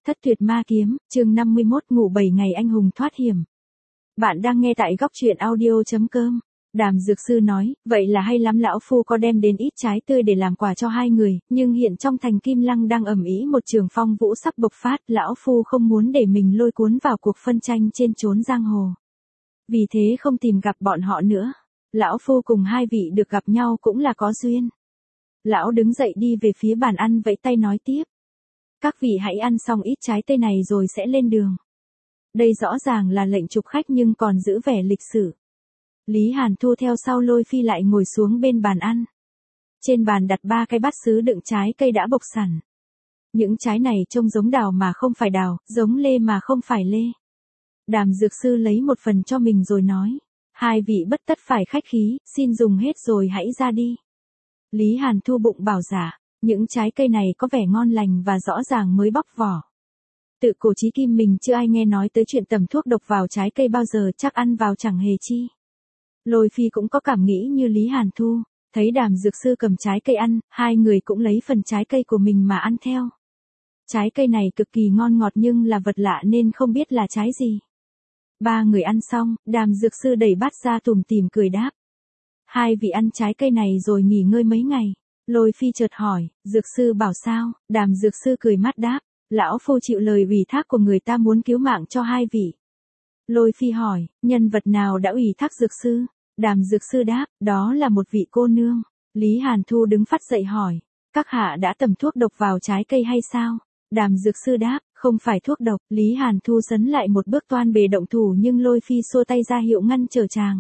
Thất tuyệt ma kiếm, chương 51 ngủ 7 ngày anh hùng thoát hiểm. Bạn đang nghe tại góc truyện audio.com. Đàm Dược Sư nói, vậy là hay lắm, lão phu có đem đến ít trái tươi để làm quà cho hai người, nhưng hiện trong thành Kim Lăng đang ầm ĩ một trường phong vũ sắp bộc phát, lão phu không muốn để mình lôi cuốn vào cuộc phân tranh trên chốn giang hồ. Vì thế không tìm gặp bọn họ nữa. Lão phu cùng hai vị được gặp nhau cũng là có duyên. Lão đứng dậy đi về phía bàn ăn vẫy tay nói tiếp. Các vị hãy ăn xong ít trái cây này rồi sẽ lên đường. Đây rõ ràng là lệnh chụp khách nhưng còn giữ vẻ lịch sự. Lý Hàn Thu theo sau Lôi Phi lại ngồi xuống bên bàn ăn. Trên bàn đặt 3 cái bát sứ đựng trái cây đã bộc sẵn. Những trái này trông giống đào mà không phải đào, giống lê mà không phải lê. Đàm Dược Sư lấy một phần cho mình rồi nói. Hai vị bất tất phải khách khí, xin dùng hết rồi hãy ra đi. Lý Hàn Thu bụng bảo dạ. Những trái cây này có vẻ ngon lành và rõ ràng mới bóc vỏ. Tự cổ chí kim mình chưa ai nghe nói tới chuyện tẩm thuốc độc vào trái cây bao giờ, chắc ăn vào chẳng hề chi. Lôi Phi cũng có cảm nghĩ như Lý Hàn Thu, thấy Đàm Dược Sư cầm trái cây ăn, hai người cũng lấy phần trái cây của mình mà ăn theo. Trái cây này cực kỳ ngon ngọt nhưng là vật lạ nên không biết là trái gì. Ba người ăn xong, Đàm Dược Sư đẩy bát ra tủm tỉm cười đáp. Hai vị ăn trái cây này rồi nghỉ ngơi mấy ngày. Lôi Phi chợt hỏi, Dược Sư bảo sao? Đàm Dược Sư cười mắt đáp, lão phu chịu lời ủy thác của người ta muốn cứu mạng cho hai vị. Lôi Phi hỏi, nhân vật nào đã ủy thác Dược Sư? Đàm Dược Sư đáp, đó là một vị cô nương. Lý Hàn Thu đứng phắt dậy hỏi, các hạ đã tẩm thuốc độc vào trái cây hay sao? Đàm Dược Sư đáp, không phải thuốc độc. Lý Hàn Thu sấn lại một bước toan bề động thủ nhưng Lôi Phi xua tay ra hiệu ngăn trở chàng.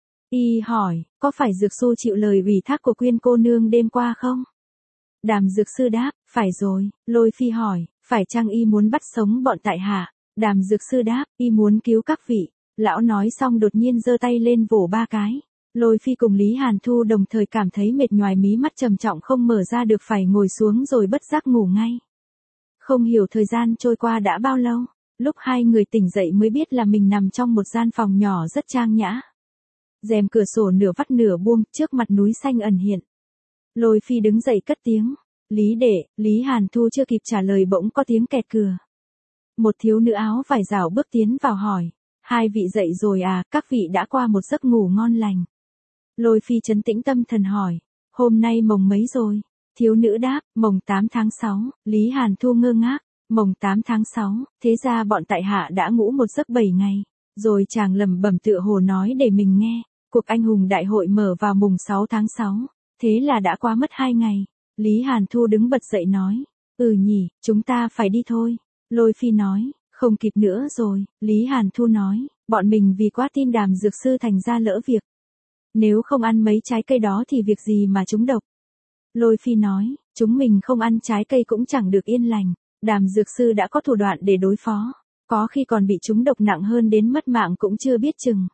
Y hỏi, có phải Dược Sư chịu lời ủy thác của Quyên cô nương đêm qua không? Đàm Dược Sư đáp, phải rồi. Lôi Phi hỏi, phải chăng y muốn bắt sống bọn tại hạ? Đàm Dược Sư đáp, y muốn cứu các vị. Lão nói xong đột nhiên giơ tay lên vỗ 3 cái. Lôi Phi cùng Lý Hàn Thu đồng thời cảm thấy mệt nhoài, mí mắt trầm trọng không mở ra được, phải ngồi xuống rồi bất giác ngủ ngay. Không hiểu thời gian trôi qua đã bao lâu, lúc hai người tỉnh dậy mới biết là mình nằm trong một gian phòng nhỏ rất trang nhã. Rèm cửa sổ nửa vắt nửa buông, trước mặt núi xanh ẩn hiện. Lôi Phi đứng dậy cất tiếng. Lý đệ. Lý Hàn Thu chưa kịp trả lời bỗng có tiếng kẹt cửa. Một thiếu nữ áo vải rảo bước tiến vào hỏi. Hai vị dậy rồi à, các vị đã qua một giấc ngủ ngon lành. Lôi Phi trấn tĩnh tâm thần hỏi. Hôm nay mồng mấy rồi? Thiếu nữ đáp, mồng 8 tháng 6. Lý Hàn Thu ngơ ngác. Mồng 8 tháng 6, thế ra bọn tại hạ đã ngủ một giấc 7 ngày. Rồi chàng lẩm bẩm tựa hồ nói để mình nghe. Cuộc anh hùng đại hội mở vào mùng 6 tháng 6. Thế là đã qua mất 2 ngày. Lý Hàn Thu đứng bật dậy nói. Nhỉ, chúng ta phải đi thôi. Lôi Phi nói, không kịp nữa rồi. Lý Hàn Thu nói, bọn mình vì quá tin Đàm Dược Sư thành ra lỡ việc. Nếu không ăn mấy trái cây đó thì việc gì mà trúng độc. Lôi Phi nói, chúng mình không ăn trái cây cũng chẳng được yên lành. Đàm Dược Sư đã có thủ đoạn để đối phó. Có khi còn bị trúng độc nặng hơn đến mất mạng cũng chưa biết chừng.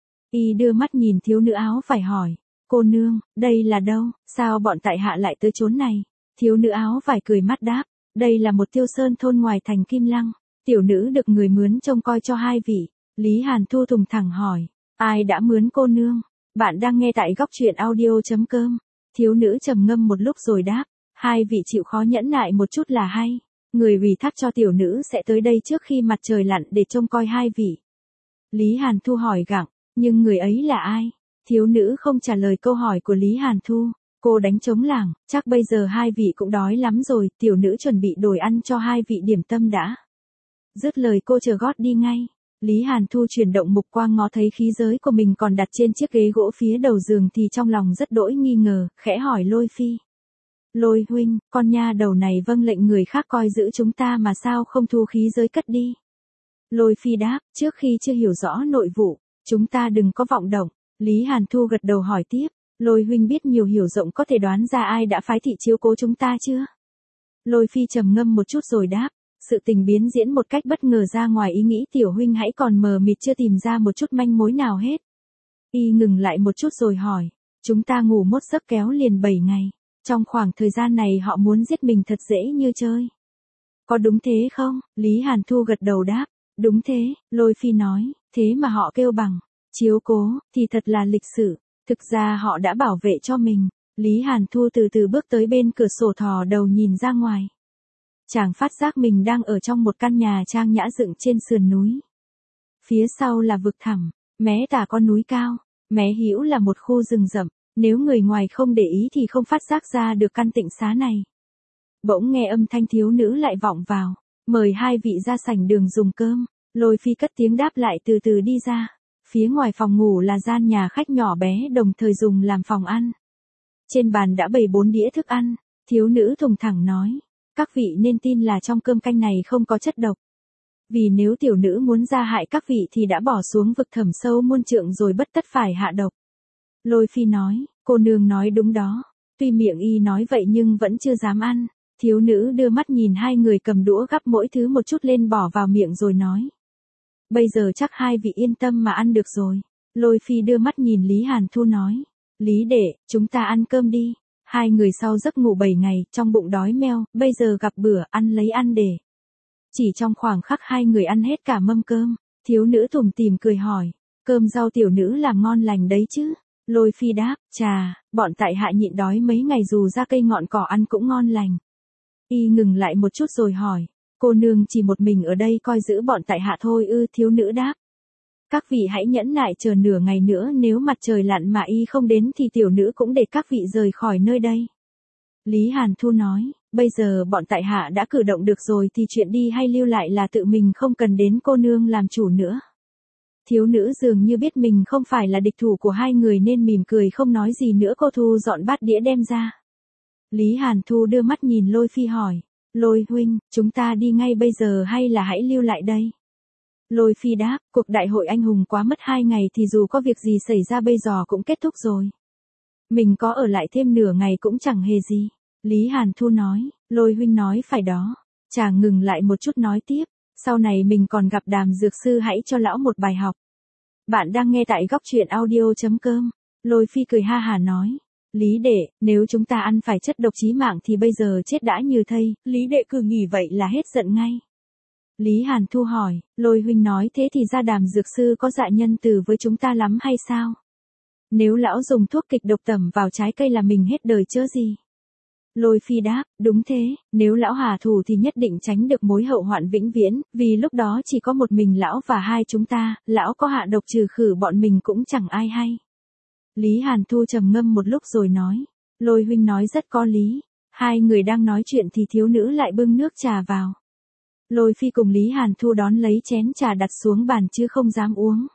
Y đưa mắt nhìn thiếu nữ áo phải hỏi. Cô nương, đây là đâu, sao bọn tại hạ lại tới chốn này? Thiếu nữ áo vải cười mắt đáp. Đây là một tiêu sơn thôn ngoài thành Kim Lăng. Tiểu nữ được người mướn trông coi cho hai vị. Lý Hàn Thu thùng thẳng hỏi. Ai đã mướn cô nương? Bạn đang nghe tại góc truyện audio.com. Thiếu nữ trầm ngâm một lúc rồi đáp. Hai vị chịu khó nhẫn nại một chút là hay. Người ủy thác cho tiểu nữ sẽ tới đây trước khi mặt trời lặn để trông coi hai vị. Lý Hàn Thu hỏi gặng. Nhưng người ấy là ai? Thiếu nữ không trả lời câu hỏi của Lý Hàn Thu. Cô đánh trống lảng, chắc bây giờ hai vị cũng đói lắm rồi, tiểu nữ chuẩn bị đổi ăn cho hai vị điểm tâm đã. Dứt lời cô chờ gót đi ngay. Lý Hàn Thu chuyển động mục quang ngó thấy khí giới của mình còn đặt trên chiếc ghế gỗ phía đầu giường thì trong lòng rất đỗi nghi ngờ, khẽ hỏi Lôi Phi. Lôi huynh, con nha đầu này vâng lệnh người khác coi giữ chúng ta mà sao không thu khí giới cất đi. Lôi Phi đáp, trước khi chưa hiểu rõ nội vụ, chúng ta đừng có vọng động. Lý Hàn Thu gật đầu hỏi tiếp. Lôi huynh biết nhiều hiểu rộng có thể đoán ra ai đã phái thị chiếu cố chúng ta chưa? Lôi Phi trầm ngâm một chút rồi đáp. Sự tình biến diễn một cách bất ngờ ra ngoài ý nghĩ tiểu huynh hãy còn mờ mịt chưa tìm ra một chút manh mối nào hết. Y ngừng lại một chút rồi hỏi. Chúng ta ngủ một giấc kéo liền 7 ngày. Trong khoảng thời gian này họ muốn giết mình thật dễ như chơi. Có đúng thế không? Lý Hàn Thu gật đầu đáp. Đúng thế, Lôi Phi nói. Thế mà họ kêu bằng chiếu cố thì thật là lịch sự. Thực ra họ đã bảo vệ cho mình. Lý Hàn Thu từ từ bước tới bên cửa sổ thò đầu nhìn ra ngoài. Chàng phát giác mình đang ở trong một căn nhà trang nhã dựng trên sườn núi. Phía sau là vực thẳm, mé tả có núi cao, mé hữu là một khu rừng rậm, nếu người ngoài không để ý thì không phát giác ra được căn tịnh xá này. Bỗng nghe âm thanh thiếu nữ lại vọng vào, mời hai vị ra sảnh đường dùng cơm. Lôi Phi cất tiếng đáp lại từ từ đi ra. Phía ngoài phòng ngủ là gian nhà khách nhỏ bé đồng thời dùng làm phòng ăn. Trên bàn đã bày 4 đĩa thức ăn, thiếu nữ thùng thẳng nói, các vị nên tin là trong cơm canh này không có chất độc. Vì nếu tiểu nữ muốn ra hại các vị thì đã bỏ xuống vực thẳm sâu muôn trượng rồi bất tất phải hạ độc. Lôi Phi nói, cô nương nói đúng đó. Tuy miệng y nói vậy nhưng vẫn chưa dám ăn. Thiếu nữ đưa mắt nhìn hai người cầm đũa gắp mỗi thứ một chút lên bỏ vào miệng rồi nói. Bây giờ chắc hai vị yên tâm mà ăn được rồi. Lôi Phi đưa mắt nhìn Lý Hàn Thu nói. Lý đệ, chúng ta ăn cơm đi. Hai người sau giấc ngủ 7 ngày, trong bụng đói meo, bây giờ gặp bữa, ăn lấy ăn để. Chỉ trong khoảng khắc hai người ăn hết cả mâm cơm, thiếu nữ tủm tỉm cười hỏi. Cơm rau tiểu nữ làm ngon lành đấy chứ? Lôi Phi đáp, chà, bọn tại hạ nhịn đói mấy ngày dù ra cây ngọn cỏ ăn cũng ngon lành. Y ngừng lại một chút rồi hỏi. Cô nương chỉ một mình ở đây coi giữ bọn tại hạ thôi ư? Thiếu nữ đáp. Các vị hãy nhẫn nại chờ nửa ngày nữa, nếu mặt trời lặn mà y không đến thì tiểu nữ cũng để các vị rời khỏi nơi đây. Lý Hàn Thu nói, bây giờ bọn tại hạ đã cử động được rồi thì chuyện đi hay lưu lại là tự mình, không cần đến cô nương làm chủ nữa. Thiếu nữ dường như biết mình không phải là địch thủ của hai người nên mỉm cười không nói gì nữa. Cô thu dọn bát đĩa đem ra. Lý Hàn Thu đưa mắt nhìn Lôi Phi hỏi. Lôi huynh, chúng ta đi ngay bây giờ hay là hãy lưu lại đây? Lôi Phi đáp, cuộc đại hội anh hùng quá mất 2 ngày thì dù có việc gì xảy ra bây giờ cũng kết thúc rồi. Mình có ở lại thêm nửa ngày cũng chẳng hề gì. Lý Hàn Thu nói, Lôi huynh nói phải đó. Chàng ngừng lại một chút nói tiếp, sau này mình còn gặp Đàm dược sư, hãy cho lão một bài học. Bạn đang nghe tại góc truyện audio.com. Lôi Phi cười ha hả nói. Lý đệ, nếu chúng ta ăn phải chất độc chí mạng thì bây giờ chết đã như thây, Lý đệ cứ nghỉ vậy là hết giận ngay. Lý Hàn Thu hỏi, Lôi huynh nói thế thì ra Đàm dược sư có dạ nhân từ với chúng ta lắm hay sao? Nếu lão dùng thuốc kịch độc tẩm vào trái cây là mình hết đời chớ gì? Lôi Phi đáp, đúng thế, nếu lão hà thù thì nhất định tránh được mối hậu hoạn vĩnh viễn, vì lúc đó chỉ có một mình lão và hai chúng ta, lão có hạ độc trừ khử bọn mình cũng chẳng ai hay. Lý Hàn Thu trầm ngâm một lúc rồi nói, Lôi huynh nói rất có lý. Hai người đang nói chuyện thì thiếu nữ lại bưng nước trà vào. Lôi Phi cùng Lý Hàn Thu đón lấy chén trà đặt xuống bàn chứ không dám uống.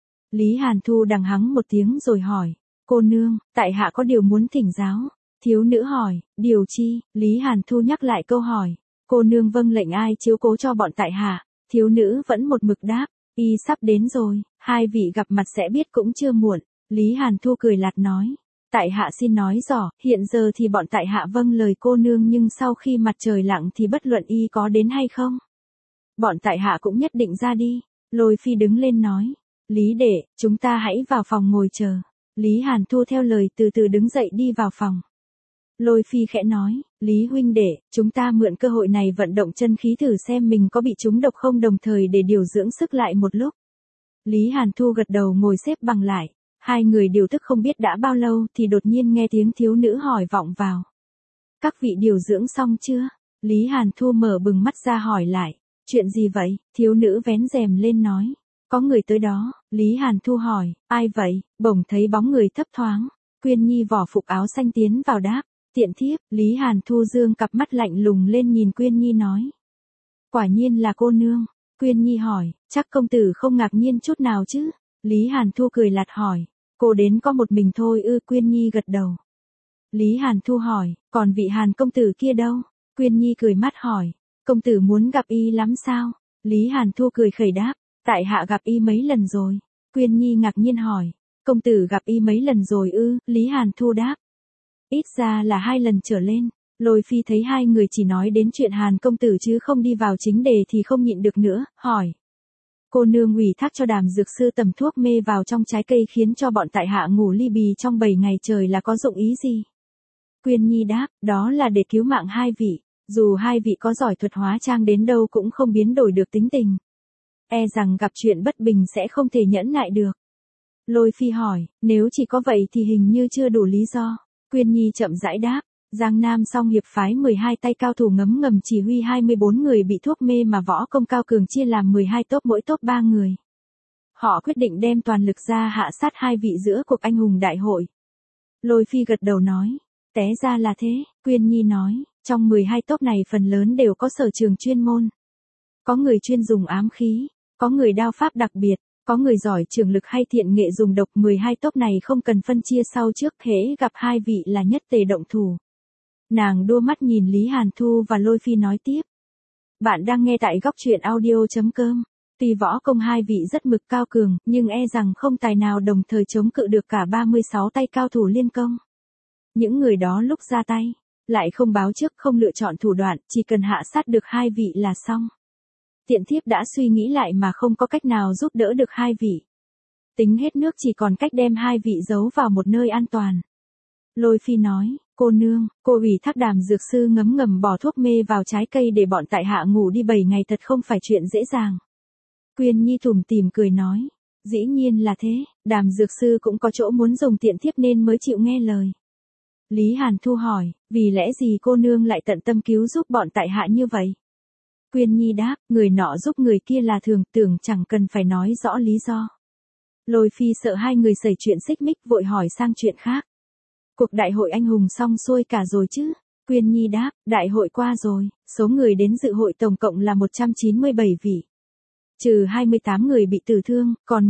Lý Hàn Thu đằng hắng một tiếng rồi hỏi, cô nương, tại hạ có điều muốn thỉnh giáo. Thiếu nữ hỏi, điều chi? Lý Hàn Thu nhắc lại câu hỏi, cô nương vâng lệnh ai chiếu cố cho bọn tại hạ? Thiếu nữ vẫn một mực đáp, y sắp đến rồi, hai vị gặp mặt sẽ biết cũng chưa muộn. Lý Hàn Thu cười lạt nói, tại hạ xin nói rõ, hiện giờ thì bọn tại hạ vâng lời cô nương nhưng sau khi mặt trời lặn thì bất luận y có đến hay không, bọn tại hạ cũng nhất định ra đi. Lôi Phi đứng lên nói, Lý đệ, chúng ta hãy vào phòng ngồi chờ. Lý Hàn Thu theo lời từ từ đứng dậy đi vào phòng. Lôi Phi khẽ nói, Lý huynh đệ, chúng ta mượn cơ hội này vận động chân khí thử xem mình có bị trúng độc không, đồng thời để điều dưỡng sức lại một lúc. Lý Hàn Thu gật đầu ngồi xếp bằng lại. Hai người điều tức không biết đã bao lâu thì đột nhiên nghe tiếng thiếu nữ hỏi vọng vào. Các vị điều dưỡng xong chưa? Lý Hàn Thu mở bừng mắt ra hỏi lại. Chuyện gì vậy? Thiếu nữ vén rèm lên nói. Có người tới đó. Lý Hàn Thu hỏi, ai vậy? Bỗng thấy bóng người thấp thoáng. Quyên Nhi vỏ phục áo xanh tiến vào đáp. Tiện thiếp. Lý Hàn Thu dương cặp mắt lạnh lùng lên nhìn Quyên Nhi nói. Quả nhiên là cô nương. Quyên Nhi hỏi, chắc công tử không ngạc nhiên chút nào chứ? Lý Hàn Thu cười lạt hỏi. Cô đến có một mình thôi ư? Quyên Nhi gật đầu. Lý Hàn Thu hỏi, còn vị Hàn công tử kia đâu? Quyên Nhi cười mắt hỏi, công tử muốn gặp y lắm sao? Lý Hàn Thu cười khẩy đáp, tại hạ gặp y mấy lần rồi. Quyên Nhi ngạc nhiên hỏi, công tử gặp y mấy lần rồi ư? Lý Hàn Thu đáp, ít ra là 2 lần trở lên. Lôi Phi thấy hai người chỉ nói đến chuyện Hàn công tử chứ không đi vào chính đề thì không nhịn được nữa, hỏi. Cô nương ủy thác cho Đàm dược sư tẩm thuốc mê vào trong trái cây khiến cho bọn tại hạ ngủ ly bì trong 7 ngày trời là có dụng ý gì? Quyên Nhi đáp, đó là để cứu mạng hai vị. Dù hai vị có giỏi thuật hóa trang đến đâu cũng không biến đổi được tính tình. E rằng gặp chuyện bất bình sẽ không thể nhẫn nại được. Lôi Phi hỏi, nếu chỉ có vậy thì hình như chưa đủ lý do. Quyên Nhi chậm rãi đáp, Giang Nam Song Hiệp phái 12 tay cao thủ ngấm ngầm chỉ huy 24 người bị thuốc mê mà võ công cao cường chia làm 12 tốp, mỗi tốp 3 người. Họ quyết định đem toàn lực ra hạ sát hai vị giữa cuộc anh hùng đại hội. Lôi Phi gật đầu nói, té ra là thế. Quyên Nhi nói, trong 12 tốp này phần lớn đều có sở trường chuyên môn. Có người chuyên dùng ám khí, có người đao pháp đặc biệt, có người giỏi trường lực hay thiện nghệ dùng độc. 12 tốp này không cần phân chia sau trước, thế gặp hai vị là nhất tề động thủ. Nàng đua mắt nhìn Lý Hàn Thu và Lôi Phi nói tiếp. Bạn đang nghe tại góc truyện audio.com. Tuy võ công hai vị rất mực cao cường, nhưng e rằng không tài nào đồng thời chống cự được cả 36 tay cao thủ liên công. Những người đó lúc ra tay, lại không báo trước, không lựa chọn thủ đoạn, chỉ cần hạ sát được hai vị là xong. Tiện thiếp đã suy nghĩ lại mà không có cách nào giúp đỡ được hai vị. Tính hết nước chỉ còn cách đem hai vị giấu vào một nơi an toàn. Lôi Phi nói, cô nương, cô ủy thác Đàm dược sư ngấm ngầm bỏ thuốc mê vào trái cây để bọn tại hạ ngủ đi 7 ngày thật không phải chuyện dễ dàng. Quyên Nhi tủm tỉm cười nói, dĩ nhiên là thế, Đàm dược sư cũng có chỗ muốn dùng tiện thiếp nên mới chịu nghe lời. Lý Hàn Thu hỏi, vì lẽ gì cô nương lại tận tâm cứu giúp bọn tại hạ như vậy? Quyên Nhi đáp, người nọ giúp người kia là thường, tưởng chẳng cần phải nói rõ lý do. Lôi Phi sợ hai người xảy chuyện xích mích, vội hỏi sang chuyện khác. Cuộc đại hội anh hùng xong xuôi cả rồi chứ? Quyên Nhi đáp, đại hội qua rồi, số người đến dự hội tổng cộng là 197 vị. Trừ 28 người bị tử thương, còn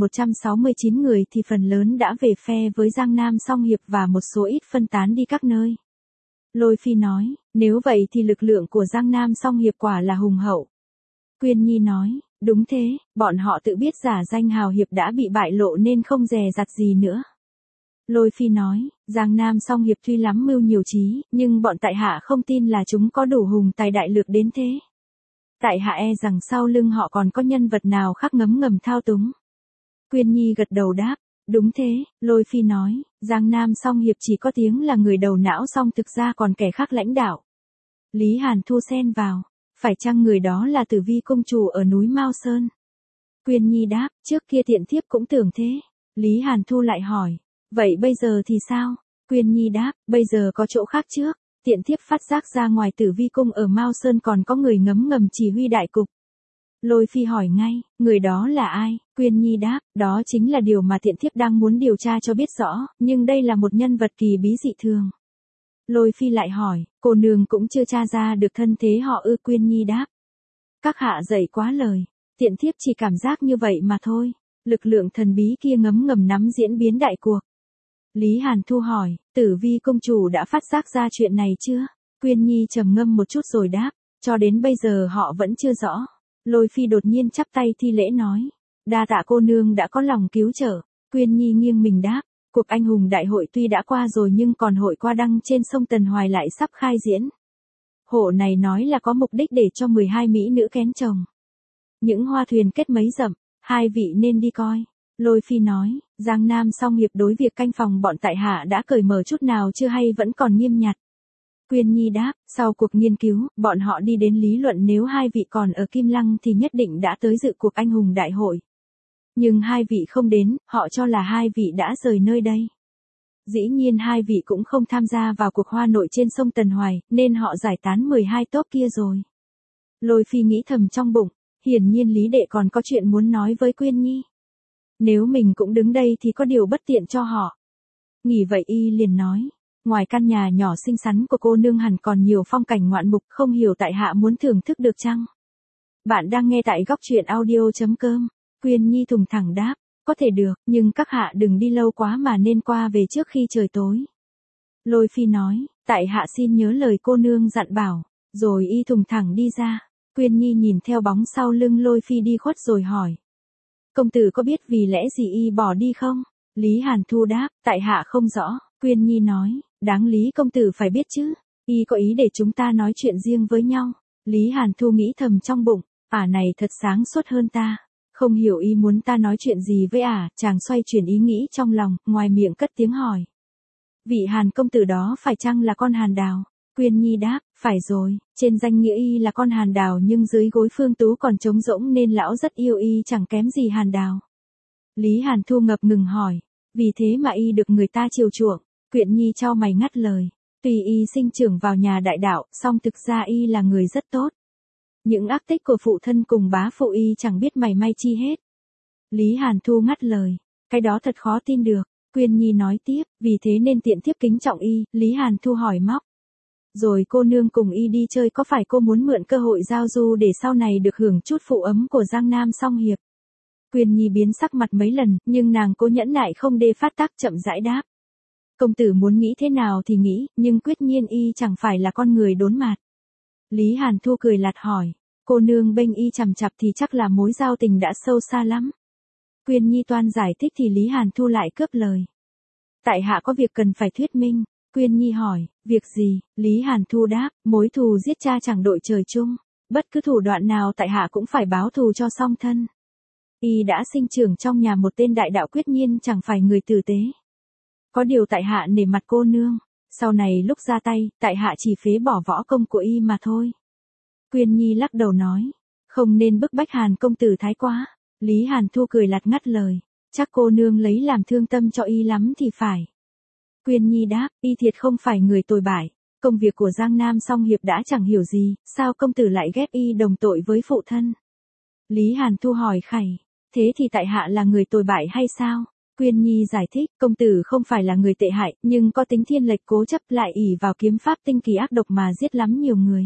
169 người thì phần lớn đã về phe với Giang Nam Song Hiệp và một số ít phân tán đi các nơi. Lôi Phi nói, nếu vậy thì lực lượng của Giang Nam Song Hiệp quả là hùng hậu. Quyên Nhi nói, đúng thế, bọn họ tự biết giả danh hào hiệp đã bị bại lộ nên không dè dặt gì nữa. Lôi Phi nói, Giang Nam Song Hiệp tuy lắm mưu nhiều trí, nhưng bọn tại hạ không tin là chúng có đủ hùng tài đại lược đến thế. Tại hạ e rằng sau lưng họ còn có nhân vật nào khác ngấm ngầm thao túng. Quyên Nhi gật đầu đáp, đúng thế. Lôi Phi nói, Giang Nam Song Hiệp chỉ có tiếng là người đầu não, song thực ra còn kẻ khác lãnh đạo. Lý Hàn Thu xen vào, phải chăng người đó là Tử Vi công chủ ở núi Mao Sơn? Quyên Nhi đáp, trước kia tiện thiếp cũng tưởng thế. Lý Hàn Thu lại hỏi, vậy bây giờ thì sao? Quyên Nhi đáp, bây giờ có chỗ khác trước. Tiện thiếp phát giác ra ngoài Tử Vi cung ở Mao Sơn còn có người ngấm ngầm chỉ huy đại cục. Lôi Phi hỏi ngay, người đó là ai? Quyên Nhi đáp, đó chính là điều mà tiện thiếp đang muốn điều tra cho biết rõ, nhưng đây là một nhân vật kỳ bí dị thường. Lôi Phi lại hỏi, cô nương cũng chưa tra ra được thân thế họ ư? Quyên Nhi đáp, các hạ dạy quá lời, tiện thiếp chỉ cảm giác như vậy mà thôi. Lực lượng thần bí kia ngấm ngầm nắm diễn biến đại cuộc. Lý Hàn Thu hỏi, Tử Vi công chủ đã phát giác ra chuyện này chưa? Quyên Nhi trầm ngâm một chút rồi đáp, cho đến bây giờ họ vẫn chưa rõ. Lôi Phi đột nhiên chắp tay thi lễ nói, đa tạ cô nương đã có lòng cứu trợ. Quyên Nhi nghiêng mình đáp, cuộc anh hùng đại hội tuy đã qua rồi nhưng còn hội qua đăng trên sông Tần Hoài lại sắp khai diễn. Hộ này nói là có mục đích để cho 12 mỹ nữ kén chồng. Những hoa thuyền kết mấy dặm, hai vị nên đi coi. Lôi Phi nói, Giang Nam Song Hiệp đối việc canh phòng bọn tại hạ đã cởi mở chút nào chưa hay vẫn còn nghiêm nhặt? Quyên Nhi đáp, sau cuộc nghiên cứu, bọn họ đi đến lý luận nếu hai vị còn ở Kim Lăng thì nhất định đã tới dự cuộc anh hùng đại hội. Nhưng hai vị không đến, họ cho là hai vị đã rời nơi đây. Dĩ nhiên hai vị cũng không tham gia vào cuộc hoa nội trên sông Tần Hoài, nên họ giải tán 12 tốp kia rồi. Lôi Phi nghĩ thầm trong bụng, hiển nhiên Lý Đệ còn có chuyện muốn nói với Quyên Nhi. Nếu mình cũng đứng đây thì có điều bất tiện cho họ. Nghĩ vậy y liền nói, ngoài căn nhà nhỏ xinh xắn của cô nương hẳn còn nhiều phong cảnh ngoạn mục, không hiểu tại hạ muốn thưởng thức được chăng? Bạn đang nghe tại góc truyện audio.com. Quyên Nhi thùng thẳng đáp, có thể được, nhưng các hạ đừng đi lâu quá mà nên qua về trước khi trời tối. Lôi Phi nói, tại hạ xin nhớ lời cô nương dặn bảo, rồi y thùng thẳng đi ra. Quyên Nhi nhìn theo bóng sau lưng Lôi Phi đi khuất rồi hỏi, công tử có biết vì lẽ gì y bỏ đi không? Lý Hàn Thu đáp, tại hạ không rõ. Quyên Nhi nói, đáng lý công tử phải biết chứ, y có ý để chúng ta nói chuyện riêng với nhau. Lý Hàn Thu nghĩ thầm trong bụng, này thật sáng suốt hơn ta. Không hiểu y muốn ta nói chuyện gì với chàng xoay chuyển ý nghĩ trong lòng, ngoài miệng cất tiếng hỏi. Vị Hàn công tử đó phải chăng là con Hàn Đào? Quyên Nhi đáp, phải rồi, trên danh nghĩa y là con Hàn Đào nhưng dưới gối Phương Tú còn trống rỗng nên lão rất yêu y chẳng kém gì Hàn Đào. Lý Hàn Thu ngập ngừng hỏi, vì thế mà y được người ta chiều chuộng? Quyên Nhi chau mày ngắt lời, Tuy y sinh trưởng vào nhà đại đạo, song thực ra y là người rất tốt. Những ác tích của phụ thân cùng bá phụ y chẳng biết mảy may chi hết. Lý Hàn Thu ngắt lời, cái đó thật khó tin được. Quyên Nhi nói tiếp, vì thế nên tiện thiếp kính trọng y. Lý Hàn Thu hỏi móc. Rồi cô nương cùng y đi chơi có phải cô muốn mượn cơ hội giao du để sau này được hưởng chút phụ ấm của Giang Nam Song Hiệp? Quyên Nhi biến sắc mặt mấy lần, nhưng nàng cố nhẫn nại không đê phát tác, chậm rãi đáp. Công tử muốn nghĩ thế nào thì nghĩ, nhưng quyết nhiên y chẳng phải là con người đốn mạt. Lý Hàn Thu cười lạt hỏi, cô nương bênh y chằm chặp thì chắc là mối giao tình đã sâu xa lắm. Quyên Nhi toan giải thích thì Lý Hàn Thu lại cướp lời. Tại hạ có việc cần phải thuyết minh. Quyên Nhi hỏi, việc gì? Lý Hàn Thu đáp, mối thù giết cha chẳng đội trời chung. Bất cứ thủ đoạn nào tại hạ cũng phải báo thù cho song thân. Y đã sinh trưởng trong nhà một tên đại đạo, quyết nhiên chẳng phải người tử tế. Có điều tại hạ nể mặt cô nương, sau này lúc ra tay, tại hạ chỉ phế bỏ võ công của y mà thôi. Quyên Nhi lắc đầu nói, không nên bức bách Hàn công tử thái quá. Lý Hàn Thu cười lạt ngắt lời, chắc cô nương lấy làm thương tâm cho y lắm thì phải. Quyên Nhi đáp, y thiệt không phải người tồi bại, công việc của Giang Nam Song Hiệp đã chẳng hiểu gì, sao công tử lại ghép y đồng tội với phụ thân? Lý Hàn Thu hỏi khẩy, thế thì tại hạ là người tồi bại hay sao? Quyên Nhi giải thích, công tử không phải là người tệ hại, nhưng có tính thiên lệch, cố chấp lại ỷ vào kiếm pháp tinh kỳ ác độc mà giết lắm nhiều người.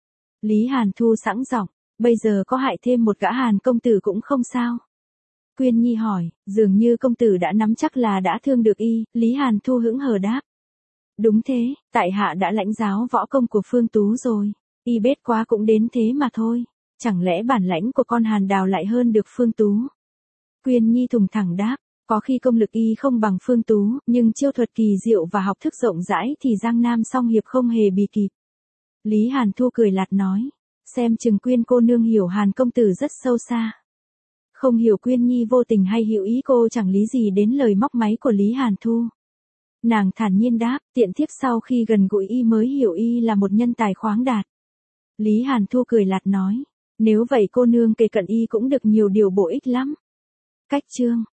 Lý Hàn Thu sẵn giọng, bây giờ có hại thêm một gã Hàn công tử cũng không sao. Quyên Nhi hỏi, dường như công tử đã nắm chắc là đã thương được y. Lý Hàn Thu hững hờ đáp. Đúng thế, tại hạ đã lãnh giáo võ công của Phương Tú rồi. Y bết quá cũng đến thế mà thôi. Chẳng lẽ bản lãnh của con Hàn Đào lại hơn được Phương Tú? Quyên Nhi thùng thẳng đáp, có khi công lực y không bằng Phương Tú, nhưng chiêu thuật kỳ diệu và học thức rộng rãi thì Giang Nam Song Hiệp không hề bì kịp. Lý Hàn Thu cười lạt nói, xem chừng Quyên cô nương hiểu Hàn công tử rất sâu xa. Không hiểu Quyên Nhi vô tình hay hữu ý cô chẳng lý gì đến lời móc máy của Lý Hàn Thu. Nàng thản nhiên đáp, tiện thiếp sau khi gần gũi y mới hiểu y là một nhân tài khoáng đạt. Lý Hàn Thu cười lạt nói, nếu vậy cô nương kề cận y cũng được nhiều điều bổ ích lắm. Cách chương